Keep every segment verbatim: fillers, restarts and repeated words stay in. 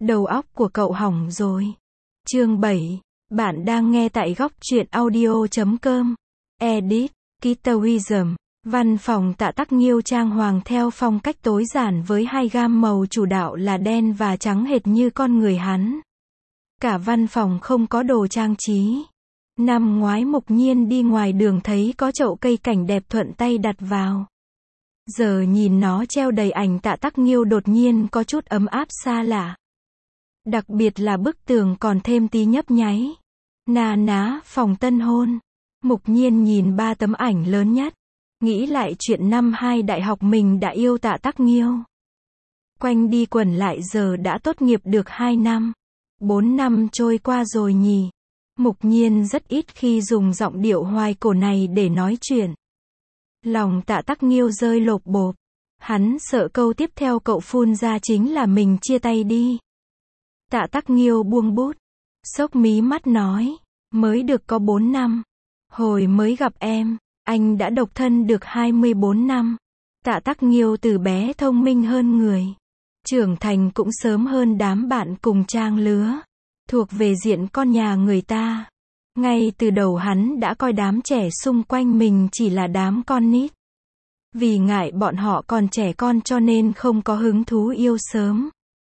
Đầu óc của cậu hỏng rồi. Chương bảy. Bạn đang nghe tại góc truyện audio chấm com. Edit, Kitawism. Văn phòng Tạ Tắc Nghiêu trang hoàng theo phong cách tối giản với hai gam màu chủ đạo là đen và trắng hệt như con người hắn. Cả văn phòng không có đồ trang trí. Năm ngoái Mục Nhiên đi ngoài đường thấy có chậu cây cảnh đẹp thuận tay đặt vào. Giờ nhìn nó treo đầy ảnh Tạ Tắc Nghiêu đột nhiên có chút ấm áp xa lạ. Đặc biệt là bức tường còn thêm tí nhấp nháy. Na ná, phòng tân hôn. Mục Nhiên nhìn ba tấm ảnh lớn nhất. Nghĩ lại chuyện năm hai đại học mình đã yêu Tạ Tắc Nghiêu. Quanh đi quẩn lại giờ đã tốt nghiệp được hai năm. Bốn năm trôi qua rồi nhỉ. Mục Nhiên rất ít khi dùng giọng điệu hoài cổ này để nói chuyện. Lòng Tạ Tắc Nghiêu rơi lộp bộp. Hắn sợ câu tiếp theo cậu phun ra chính là mình chia tay đi. Tạ Tắc Nghiêu buông bút. Xốc mí mắt nói. Mới được có bốn năm. Hồi mới gặp em, anh đã độc thân được hai mươi bốn năm. Tạ Tắc Nghiêu từ bé thông minh hơn người. Trưởng thành cũng sớm hơn đám bạn cùng trang lứa. Thuộc về diện con nhà người ta. Ngay từ đầu hắn đã coi đám trẻ xung quanh mình chỉ là đám con nít. Vì ngại bọn họ còn trẻ con cho nên không có hứng thú yêu sớm.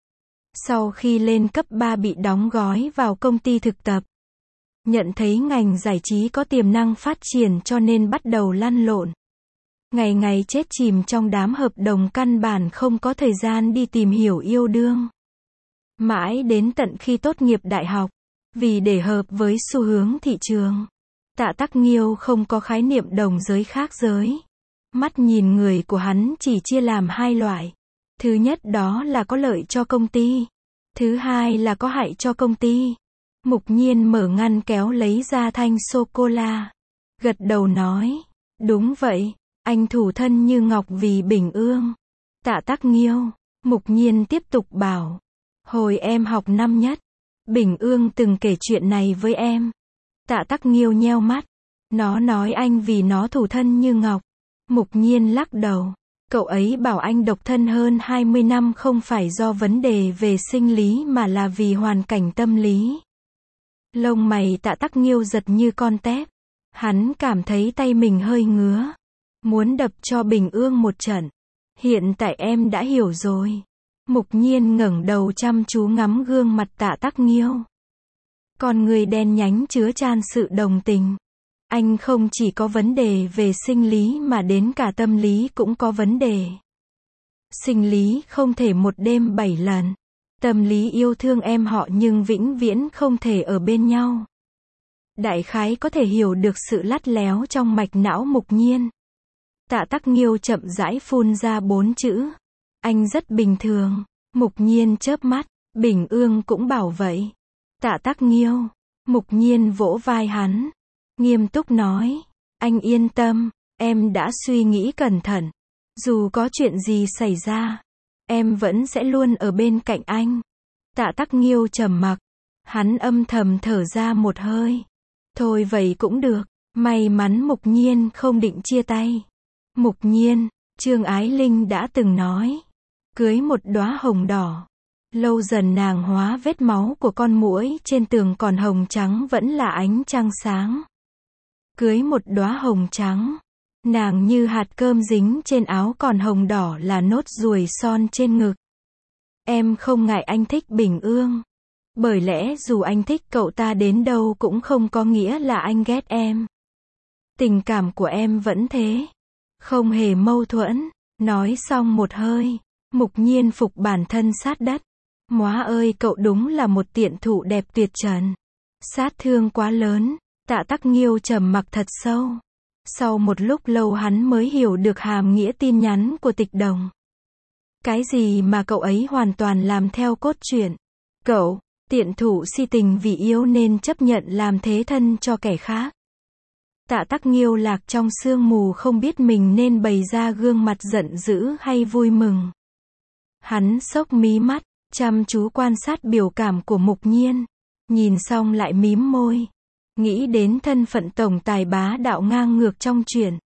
Sau khi lên cấp ba bị đóng gói vào công ty thực tập. Nhận thấy ngành giải trí có tiềm năng phát triển cho nên bắt đầu lăn lộn. Ngày ngày chết chìm trong đám hợp đồng căn bản không có thời gian đi tìm hiểu yêu đương. Mãi đến tận khi tốt nghiệp đại học, vì để hợp với xu hướng thị trường, Tạ Tắc Nghiêu không có khái niệm đồng giới khác giới. Mắt nhìn người của hắn chỉ chia làm hai loại. Thứ nhất đó là có lợi cho công ty. Thứ hai là có hại cho công ty. Mục Nhiên mở ngăn kéo lấy ra thanh sô-cô-la. Gật đầu nói. Đúng vậy, anh thủ thân như ngọc vì Bình Ương. Tạ Tắc Nghiêu. Mục Nhiên tiếp tục bảo. Hồi em học năm nhất, Bình Ương từng kể chuyện này với em. Tạ Tắc Nghiêu nheo mắt. Nó nói anh vì nó thủ thân như ngọc. Mục Nhiên lắc đầu. Cậu ấy bảo anh độc thân hơn hai mươi năm không phải do vấn đề về sinh lý mà là vì hoàn cảnh tâm lý. Lông mày Tạ Tắc Nghiêu giật như con tép. Hắn cảm thấy tay mình hơi ngứa. Muốn đập cho Bình Ương một trận. Hiện tại em đã hiểu rồi. Mục Nhiên ngẩng đầu chăm chú ngắm gương mặt Tạ Tắc Nghiêu. Con người đen nhánh chứa chan sự đồng tình. Anh không chỉ có vấn đề về sinh lý mà đến cả tâm lý cũng có vấn đề. Sinh lý không thể một đêm bảy lần. Tâm lý yêu thương em họ nhưng vĩnh viễn không thể ở bên nhau. Đại khái có thể hiểu được sự lắt léo trong mạch não Mục Nhiên. Tạ Tắc Nghiêu chậm rãi phun ra bốn chữ. Anh rất bình thường. Mục Nhiên chớp mắt. Bình Ương cũng bảo vậy. Tạ Tắc Nghiêu. Mục Nhiên vỗ vai hắn. Nghiêm túc nói. Anh yên tâm. Em đã suy nghĩ cẩn thận. Dù có chuyện gì xảy ra, em vẫn sẽ luôn ở bên cạnh anh. Tạ Tắc Nghiêu trầm mặc. Hắn âm thầm thở ra một hơi. Thôi vậy cũng được. May mắn Mục Nhiên không định chia tay. Mục Nhiên, Trương Ái Linh đã từng nói. Cưới một đóa hồng đỏ. Lâu dần nàng hóa vết máu của con muỗi trên tường còn hồng trắng vẫn là ánh trăng sáng. Cưới một đóa hồng trắng. Nàng như hạt cơm dính trên áo còn hồng đỏ là nốt ruồi son trên ngực. Em không ngại anh thích Bình Ương. Bởi lẽ dù anh thích cậu ta đến đâu cũng không có nghĩa là anh ghét em. Tình cảm của em vẫn thế. Không hề mâu thuẫn. Nói xong một hơi. Mục Nhiên phục bản thân sát đất. Móa ơi cậu đúng là một tiện thụ đẹp tuyệt trần. Sát thương quá lớn. Tạ Tắc Nghiêu trầm mặc thật sâu. Sau một lúc lâu hắn mới hiểu được hàm nghĩa tin nhắn của Tịch Đồng. Cái gì mà cậu ấy hoàn toàn làm theo cốt truyện. Cậu, tiện thủ si tình vì yêu nên chấp nhận làm thế thân cho kẻ khác. Tạ Tắc Nghiêu lạc trong sương mù không biết mình nên bày ra gương mặt giận dữ hay vui mừng. Hắn xốc mí mắt, chăm chú quan sát biểu cảm của Mục Nhiên. Nhìn xong lại mím môi. Nghĩ đến thân phận tổng tài bá đạo ngang ngược trong truyện.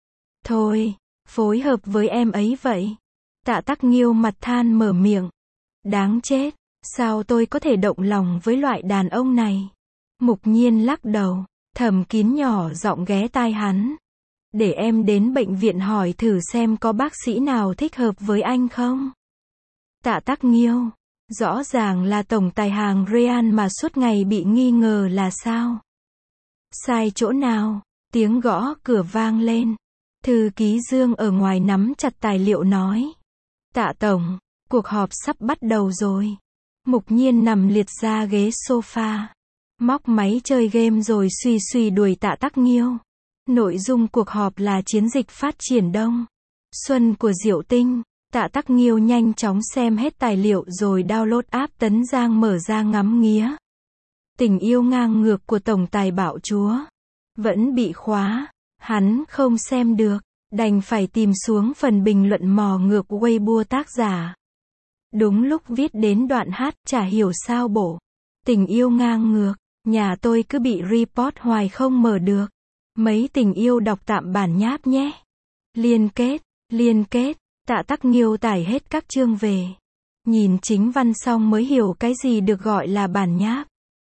Thôi, phối hợp với em ấy vậy. Tạ Tắc Nghiêu mặt than mở miệng. Đáng chết, Sao tôi có thể động lòng với loại đàn ông này? Mục Nhiên lắc đầu, Thẩm Kín nhỏ giọng ghé tai hắn. Để em đến bệnh viện hỏi thử xem có bác sĩ nào thích hợp với anh không? Tạ Tắc Nghiêu, rõ ràng là tổng tài hàng Real mà suốt ngày bị nghi ngờ là sao? Sai chỗ nào? Tiếng gõ cửa vang lên. Thư ký Dương ở ngoài nắm chặt tài liệu nói. Tạ tổng, cuộc họp sắp bắt đầu rồi. Mục Nhiên nằm liệt ra ghế sofa, móc máy chơi game rồi suy suy đuổi Tạ Tắc Nghiêu. Nội dung cuộc họp là chiến dịch phát triển Đông Xuân của Diệu Tinh. Tạ Tắc Nghiêu nhanh chóng xem hết tài liệu rồi download app Tấn Giang mở ra ngắm nghía. Tình yêu ngang ngược của tổng tài bạo chúa vẫn bị khóa, hắn không xem được, đành phải tìm xuống phần bình luận mò ngược Weibo tác giả. Đúng lúc viết đến đoạn hát, chả hiểu sao bổ. Tình yêu ngang ngược, nhà tôi cứ bị report hoài không mở được. Mấy tình yêu đọc tạm bản nháp nhé. Liên kết, liên kết, Tạ Tắc Nghiêu tải hết các chương về. Nhìn chính văn xong mới hiểu cái gì được gọi là bản nháp.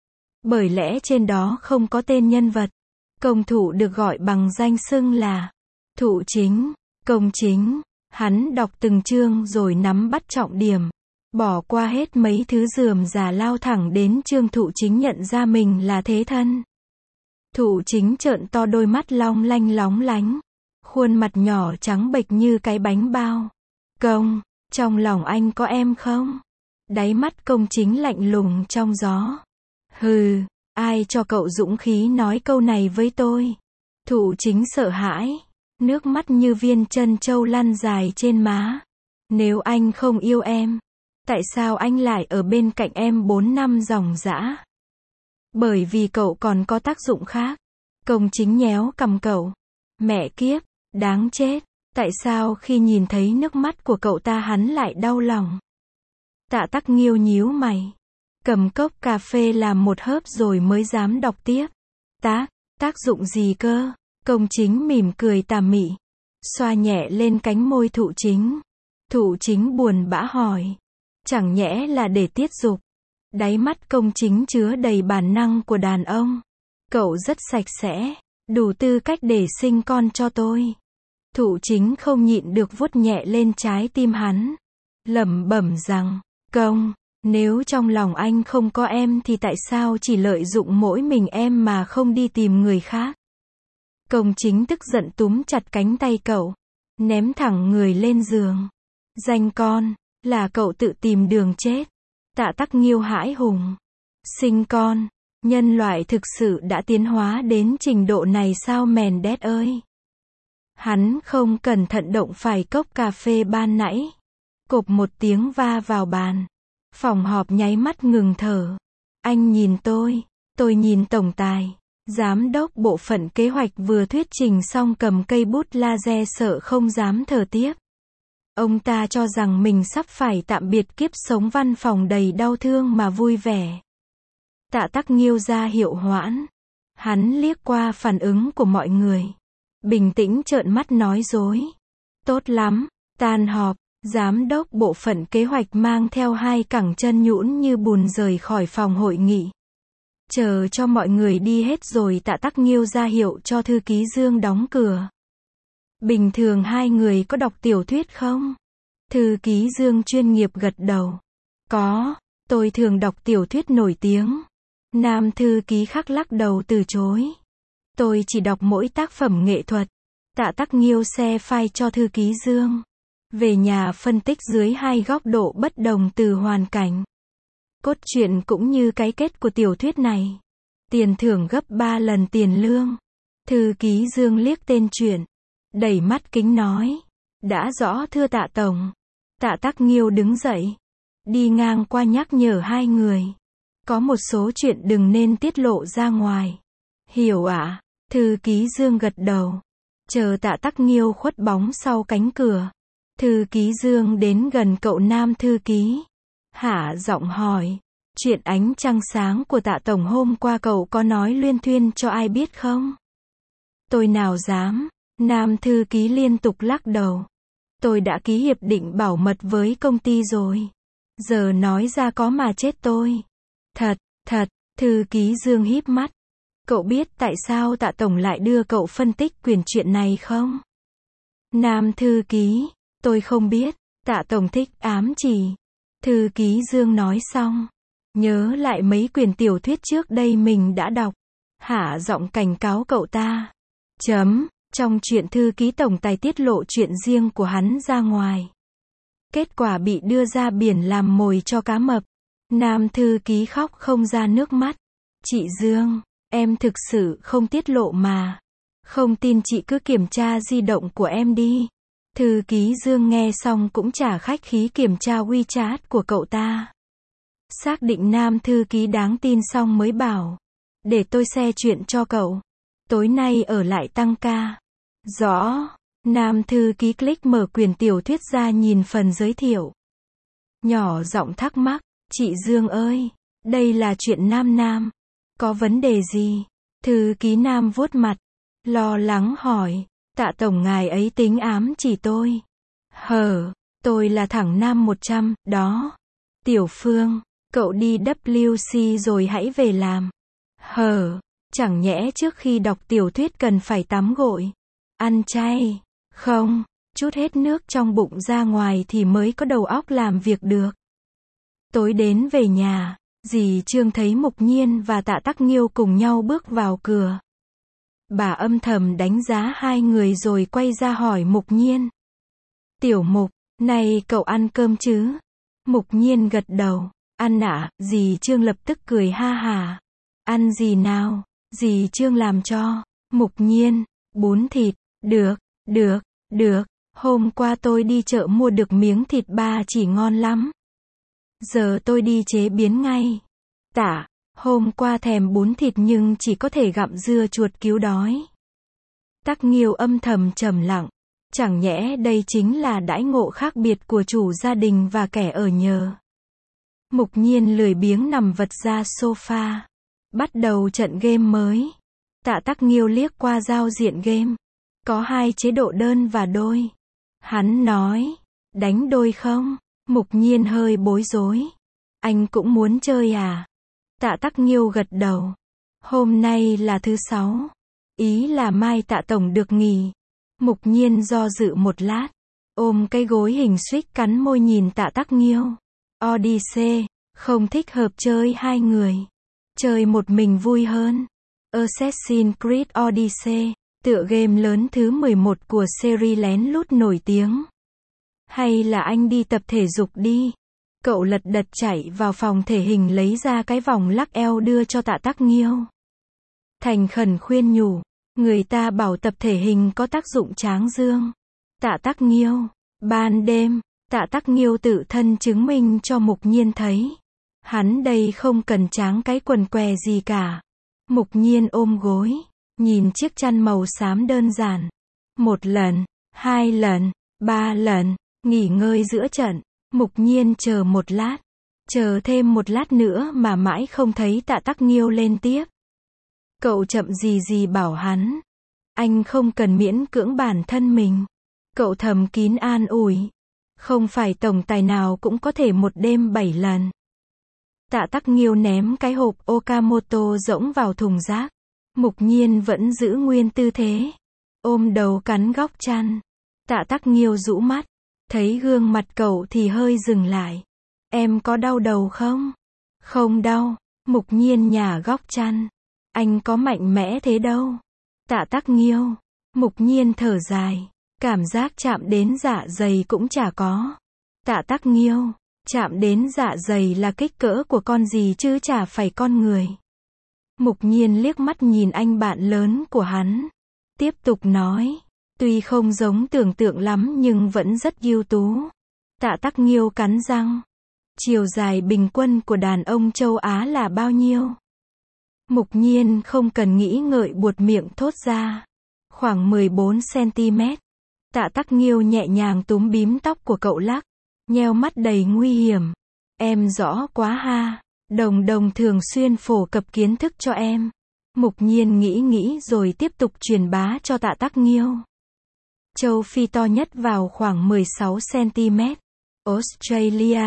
Bởi lẽ trên đó không có tên nhân vật. Công thủ được gọi bằng danh xưng là Thụ Chính, Công Chính. Hắn đọc từng chương rồi nắm bắt trọng điểm. Bỏ qua hết mấy thứ rườm rà lao thẳng đến chương Thụ Chính nhận ra mình là thế thân. Thụ Chính trợn to đôi mắt long lanh lóng lánh. Khuôn mặt nhỏ trắng bệch như cái bánh bao. Công, trong lòng anh có em không? Đáy mắt Công Chính lạnh lùng trong gió. Hừ, ai cho cậu dũng khí nói câu này với tôi? Thụ Chính sợ hãi. Nước mắt như viên trân châu lăn dài trên má. Nếu anh không yêu em, tại sao anh lại ở bên cạnh em bốn năm ròng rã? Bởi vì cậu còn có tác dụng khác. Công Chính nhéo cằm cậu. Mẹ kiếp, đáng chết. Tại sao khi nhìn thấy nước mắt của cậu ta hắn lại đau lòng? Tạ Tắc Nghiêu nhíu mày. Cầm cốc cà phê làm một hớp rồi mới dám đọc tiếp. Tác, tác dụng gì cơ? Công Chính mỉm cười tà mị. Xoa nhẹ lên cánh môi Thụ Chính. Thụ Chính buồn bã hỏi. Chẳng nhẽ là để tiết dục? Đáy mắt Công Chính chứa đầy bản năng của đàn ông. Cậu rất sạch sẽ, đủ tư cách để sinh con cho tôi. Thụ Chính không nhịn được vuốt nhẹ lên trái tim hắn. Lẩm bẩm rằng, Công, nếu trong lòng anh không có em thì tại sao chỉ lợi dụng mỗi mình em mà không đi tìm người khác? Công Chính tức giận túm chặt cánh tay cậu, ném thẳng người lên giường. Danh con, là cậu tự tìm đường chết. Tạ Tắc Nghiêu hãi hùng. Sinh con, nhân loại thực sự đã tiến hóa đến trình độ này sao mèn đét ơi? Hắn không cẩn thận động phải cốc cà phê ban nãy. Cộp một tiếng va vào bàn. Phòng họp nháy mắt ngừng thở. Anh nhìn tôi, tôi nhìn tổng tài. Giám đốc bộ phận kế hoạch vừa thuyết trình xong cầm cây bút laser sợ không dám thở tiếp. Ông ta cho rằng mình sắp phải tạm biệt kiếp sống văn phòng đầy đau thương mà vui vẻ. Tạ Tắc Nghiêu ra hiệu hoãn. Hắn liếc qua phản ứng của mọi người. Bình tĩnh trợn mắt nói dối. Tốt lắm, tan họp, giám đốc bộ phận kế hoạch mang theo hai cẳng chân nhũn như bùn rời khỏi phòng hội nghị. Chờ cho mọi người đi hết rồi Tạ Tắc Nghiêu ra hiệu cho thư ký Dương đóng cửa. Bình thường hai người có đọc tiểu thuyết không? Thư ký Dương chuyên nghiệp gật đầu. Có, tôi thường đọc tiểu thuyết nổi tiếng. Nam thư ký khác lắc đầu từ chối. Tôi chỉ đọc mỗi tác phẩm nghệ thuật. Tạ Tắc Nghiêu xe file cho thư ký Dương. Về nhà phân tích dưới hai góc độ bất đồng từ hoàn cảnh. Cốt truyện cũng như cái kết của tiểu thuyết này. Tiền thưởng gấp ba lần tiền lương. Thư ký Dương liếc tên truyện. Đẩy mắt kính nói. Đã rõ thưa Tạ Tổng. Tạ Tắc Nghiêu đứng dậy. Đi ngang qua nhắc nhở hai người. Có một số chuyện đừng nên tiết lộ ra ngoài. Hiểu ạ? À? Thư ký Dương gật đầu. Chờ Tạ Tắc Nghiêu khuất bóng sau cánh cửa. Thư ký Dương đến gần cậu nam thư ký. Hạ giọng hỏi. Chuyện ánh trăng sáng của Tạ Tổng hôm qua cậu có nói luyên thuyên cho ai biết không? Tôi nào dám. Nam thư ký liên tục lắc đầu. Tôi đã ký hiệp định bảo mật với công ty rồi. Giờ nói ra có mà chết tôi. Thật, thật, thư ký Dương híp mắt. Cậu biết tại sao Tạ Tổng lại đưa cậu phân tích quyển truyện này không? Nam thư ký, tôi không biết, Tạ Tổng thích ám chỉ. Thư ký Dương nói xong, nhớ lại mấy quyển tiểu thuyết trước đây mình đã đọc, hạ giọng cảnh cáo cậu ta. Chấm, trong chuyện thư ký tổng tài tiết lộ chuyện riêng của hắn ra ngoài. Kết quả bị đưa ra biển làm mồi cho cá mập. Nam thư ký khóc không ra nước mắt. Chị Dương, em thực sự không tiết lộ mà. Không tin chị cứ kiểm tra di động của em đi. Thư ký Dương nghe xong cũng chả khách khí kiểm tra WeChat của cậu ta. Xác định nam thư ký đáng tin xong mới bảo. Để tôi share chuyện cho cậu. Tối nay ở lại tăng ca. Rõ. Nam thư ký click mở quyển tiểu thuyết ra nhìn phần giới thiệu. Nhỏ giọng thắc mắc. Chị Dương ơi, đây là chuyện nam nam. Có vấn đề gì? Thư ký Nam vuốt mặt. Lo lắng hỏi. Tạ Tổng ngài ấy tính ám chỉ tôi. Hờ, tôi là thẳng Nam một trăm, đó. Tiểu Phương, cậu đi W C rồi hãy về làm. Hờ, chẳng nhẽ trước khi đọc tiểu thuyết cần phải tắm gội. Ăn chay. Không, chút hết nước trong bụng ra ngoài thì mới có đầu óc làm việc được. Tối đến về nhà, dì Trương thấy Mục Nhiên và Tạ Tắc Nghiêu cùng nhau bước vào cửa. Bà âm thầm đánh giá hai người rồi quay ra hỏi Mục Nhiên. Tiểu Mục, này cậu ăn cơm chứ? Mục Nhiên gật đầu. Ăn ạ, dì Trương lập tức cười ha hà. Ăn gì nào? Dì Trương làm cho. Mục Nhiên, bún thịt. Được, được, được. Hôm qua tôi đi chợ mua được miếng thịt ba chỉ ngon lắm. Giờ tôi đi chế biến ngay. Tạ, hôm qua thèm bún thịt nhưng chỉ có thể gặm dưa chuột cứu đói. Tắc Nghiêu âm thầm trầm lặng. Chẳng nhẽ đây chính là đãi ngộ khác biệt của chủ gia đình và kẻ ở nhờ. Mục Nhiên lười biếng nằm vật ra sofa. Bắt đầu trận game mới. Tạ Tắc Nghiêu liếc qua giao diện game. Có hai chế độ đơn và đôi. Hắn nói, đánh đôi không? Mục Nhiên hơi bối rối. Anh cũng muốn chơi à? Tạ Tắc Nghiêu gật đầu. Hôm nay là thứ sáu. Ý là mai Tạ Tổng được nghỉ. Mục Nhiên do dự một lát. Ôm cái gối hình xích cắn môi nhìn Tạ Tắc Nghiêu. Odyssey, không thích hợp chơi hai người. Chơi một mình vui hơn. Assassin's Creed Odyssey, tựa game lớn thứ mười một của series lén lút nổi tiếng. Hay là anh đi tập thể dục đi. Cậu lật đật chạy vào phòng thể hình lấy ra cái vòng lắc eo đưa cho Tạ Tắc Nghiêu. Thành khẩn khuyên nhủ. Người ta bảo tập thể hình có tác dụng tráng dương. Tạ Tắc Nghiêu. Ban đêm, Tạ Tắc Nghiêu tự thân chứng minh cho Mục Nhiên thấy. Hắn đây không cần tráng cái quần què gì cả. Mục Nhiên ôm gối. Nhìn chiếc chăn màu xám đơn giản. Một lần, hai lần, ba lần. Nghỉ ngơi giữa trận. Mục Nhiên chờ một lát. Chờ thêm một lát nữa mà mãi không thấy Tạ Tắc Nghiêu lên tiếp. Cậu chậm gì gì bảo hắn. Anh không cần miễn cưỡng bản thân mình. Cậu thầm kín an ủi. Không phải tổng tài nào cũng có thể một đêm bảy lần. Tạ Tắc Nghiêu ném cái hộp Okamoto rỗng vào thùng rác. Mục Nhiên vẫn giữ nguyên tư thế. Ôm đầu cắn góc chăn. Tạ Tắc Nghiêu rũ mắt. Thấy gương mặt cậu thì hơi dừng lại. Em có đau đầu không? Không đau. Mục Nhiên nhả góc chăn. Anh có mạnh mẽ thế đâu. Tạ Tắc Nghiêu. Mục Nhiên thở dài. Cảm giác chạm đến dạ dày cũng chả có. Tạ Tắc Nghiêu. Chạm đến dạ dày là kích cỡ của con gì chứ chả phải con người. Mục Nhiên liếc mắt nhìn anh bạn lớn của hắn. Tiếp tục nói. Tuy không giống tưởng tượng lắm nhưng vẫn rất ưu tú. Tạ Tắc Nghiêu cắn răng. Chiều dài bình quân của đàn ông châu Á là bao nhiêu? Mục Nhiên không cần nghĩ ngợi buột miệng thốt ra. Khoảng mười bốn xăng-ti-mét. Tạ Tắc Nghiêu nhẹ nhàng túm bím tóc của cậu lắc. Nheo mắt đầy nguy hiểm. Em rõ quá ha. Đồng đồng thường xuyên phổ cập kiến thức cho em. Mục Nhiên nghĩ nghĩ rồi tiếp tục truyền bá cho Tạ Tắc Nghiêu. Châu Phi to nhất vào khoảng mười sáu xăng-ti-mét. Australia,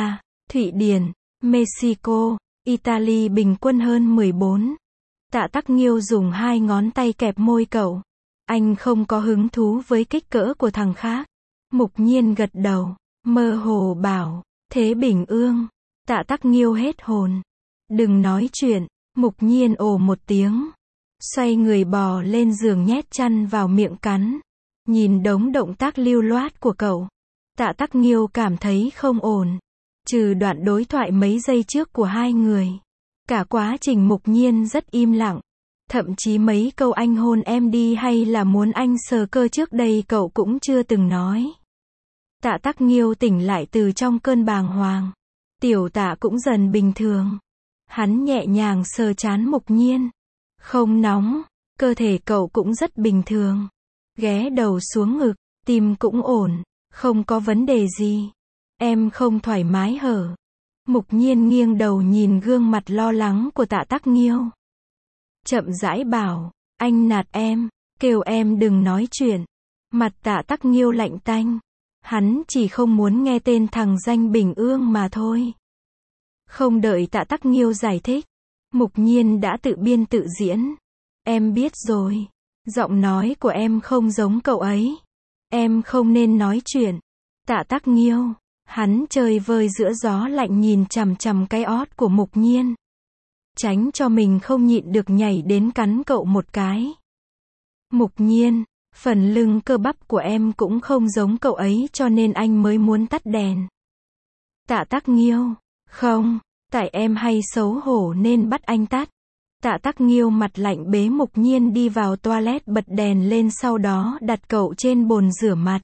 Thụy Điển, Mexico, Italy bình quân hơn mười bốn. Tạ Tắc Nghiêu dùng hai ngón tay kẹp môi cậu. Anh không có hứng thú với kích cỡ của thằng khác. Mục Nhiên gật đầu, mơ hồ bảo, thế Bình Ương. Tạ Tắc Nghiêu hết hồn. Đừng nói chuyện, Mục Nhiên ồ một tiếng. Xoay người bò lên giường nhét chăn vào miệng cắn. Nhìn đống động tác lưu loát của cậu, Tạ Tắc Nghiêu cảm thấy không ổn. Trừ đoạn đối thoại mấy giây trước của hai người, cả quá trình Mục Nhiên rất im lặng. Thậm chí mấy câu anh hôn em đi hay là muốn anh sờ cơ trước đây cậu cũng chưa từng nói. Tạ Tắc Nghiêu tỉnh lại từ trong cơn bàng hoàng. Tiểu Tạ cũng dần bình thường. Hắn nhẹ nhàng sờ trán Mục Nhiên. Không nóng, cơ thể cậu cũng rất bình thường. Ghé đầu xuống ngực, tim cũng ổn, không có vấn đề gì. Em không thoải mái hở? Mục Nhiên nghiêng đầu nhìn gương mặt lo lắng của Tạ Tắc Nghiêu. Chậm rãi bảo, anh nạt em, kêu em đừng nói chuyện. Mặt Tạ Tắc Nghiêu lạnh tanh. Hắn chỉ không muốn nghe tên thằng danh Bình Ương mà thôi. Không đợi Tạ Tắc Nghiêu giải thích, Mục Nhiên đã tự biên tự diễn. Em biết rồi. Giọng nói của em không giống cậu ấy. Em không nên nói chuyện. Tạ Tắc Nghiêu, hắn chơi vơi giữa gió lạnh nhìn chằm chằm cái ót của Mục Nhiên. Tránh cho mình không nhịn được nhảy đến cắn cậu một cái. Mục Nhiên, phần lưng cơ bắp của em cũng không giống cậu ấy cho nên anh mới muốn tắt đèn. Tạ Tắc Nghiêu, không, tại em hay xấu hổ nên bắt anh tắt. Tạ Tắc Nghiêu mặt lạnh bế Mục Nhiên đi vào toilet bật đèn lên sau đó đặt cậu trên bồn rửa mặt.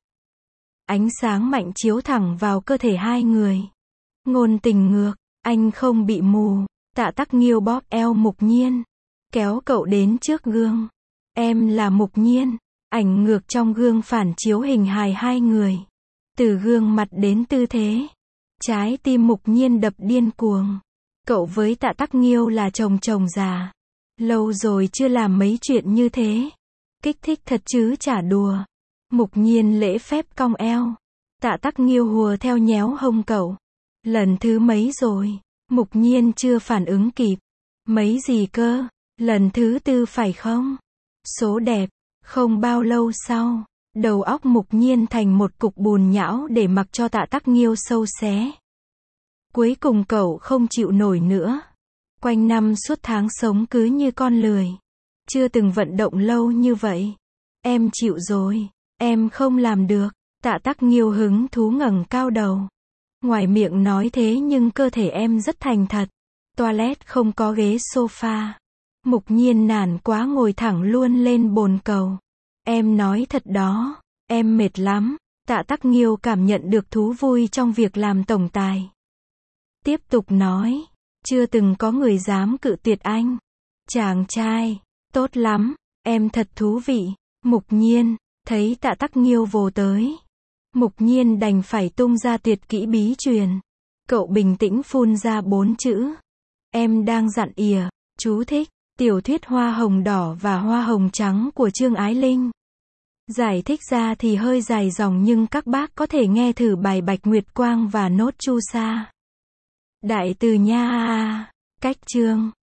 Ánh sáng mạnh chiếu thẳng vào cơ thể hai người. Ngôn tình ngược, anh không bị mù. Tạ Tắc Nghiêu bóp eo Mục Nhiên, kéo cậu đến trước gương. Em là Mục Nhiên. Ảnh ngược trong gương phản chiếu hình hài hai người. Từ gương mặt đến tư thế. Trái tim Mục Nhiên đập điên cuồng. Cậu với Tạ Tắc Nghiêu là chồng chồng già. Lâu rồi chưa làm mấy chuyện như thế. Kích thích thật chứ chả đùa. Mục Nhiên lễ phép cong eo. Tạ Tắc Nghiêu hùa theo nhéo hông cậu. Lần thứ mấy rồi? Mục Nhiên chưa phản ứng kịp. Mấy gì cơ? Lần thứ tư phải không? Số đẹp. Không bao lâu sau, đầu óc Mục Nhiên thành một cục bùn nhão để mặc cho Tạ Tắc Nghiêu sâu xé. Cuối cùng cậu không chịu nổi nữa. Quanh năm suốt tháng sống cứ như con lười. Chưa từng vận động lâu như vậy. Em chịu rồi. Em không làm được. Tạ Tắc Nghiêu hứng thú ngẩng cao đầu. Ngoài miệng nói thế nhưng cơ thể em rất thành thật. Toilet không có ghế sofa. Mục Nhiên nản quá ngồi thẳng luôn lên bồn cầu. Em nói thật đó. Em mệt lắm. Tạ Tắc Nghiêu cảm nhận được thú vui trong việc làm tổng tài. Tiếp tục nói. Chưa từng có người dám cự tuyệt anh. Chàng trai. Tốt lắm. Em thật thú vị. Mục Nhiên. Thấy Tạ Tắc Nghiêu vồ tới. Mục Nhiên đành phải tung ra tuyệt kỹ bí truyền. Cậu bình tĩnh phun ra bốn chữ. Em đang dặn ỉa. Chú thích. Tiểu thuyết Hoa hồng đỏ và Hoa hồng trắng của Trương Ái Linh. Giải thích ra thì hơi dài dòng nhưng các bác có thể nghe thử bài Bạch Nguyệt Quang và Nốt Chu Sa. Đại từ nha. Cách chương.